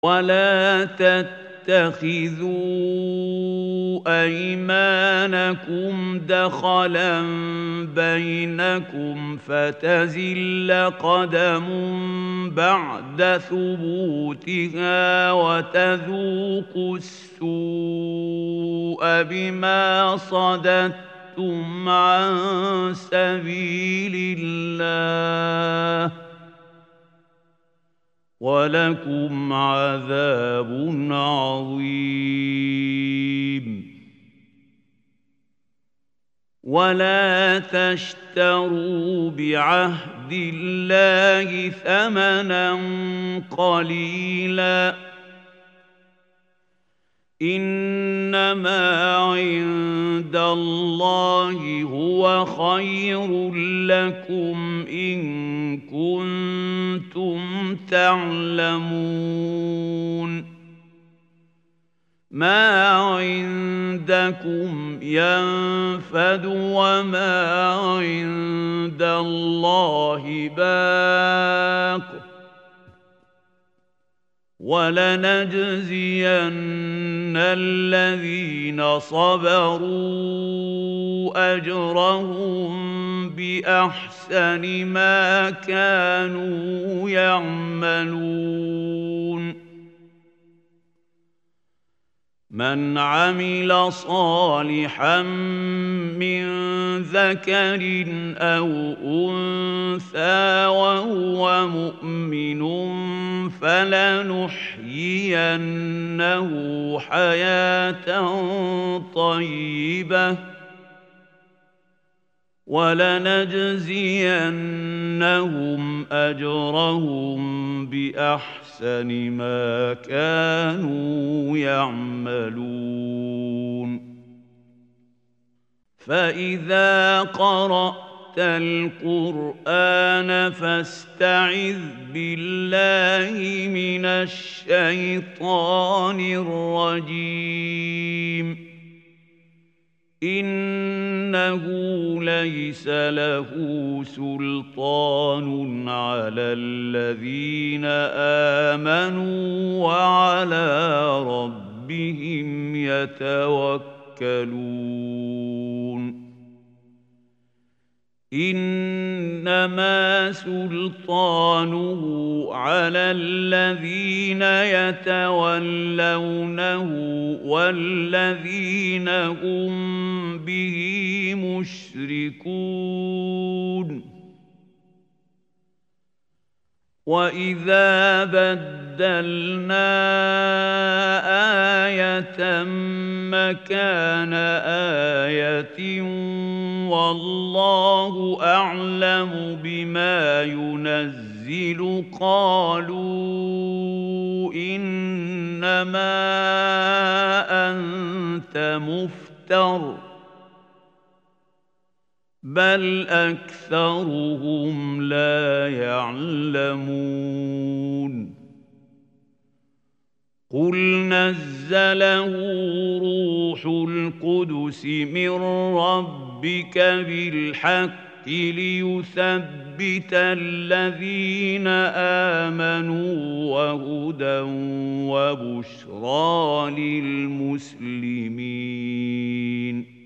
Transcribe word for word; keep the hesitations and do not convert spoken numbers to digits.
ولا تتخذوا أيمانكم دخلا بينكم فتزل قدم بعد ثبوتها وتذوقوا السوء بما صددتم عن سبيل الله ولكم عذاب عظيم. ولا تشتروا بعهد الله ثمنا قليلا إنما عند الله هو خير لكم إن كنتم تعلمون. ما عندكم ينفد وما عند الله باق ولنجزين الذين صبروا أجرهم بأحسن ما كانوا يعملون. من عمل صالحا من ذكر أو أنثى وهو مؤمن فلنحيينه حياة طيبة ولنجزينهم أجرهم بأحسن ما كانوا يعملون. فإذا قرأت القرآن فاستعذ بالله من الشيطان الرجيم. إنه ليس له سلطان على الذين آمنوا وعلى ربهم يتوكلون. إنما سلطانه على الذين يتولونه والذين هم به مشركون. وإذا بدلنا آية مكان آية والله أعلم بما ينزل قالوا إنما أنت مفتر بل أكثرهم لا يعلمون. قل نزله روح القدس من ربك بالحق ليثبت الذين آمنوا وهدى وبشرى للمسلمين.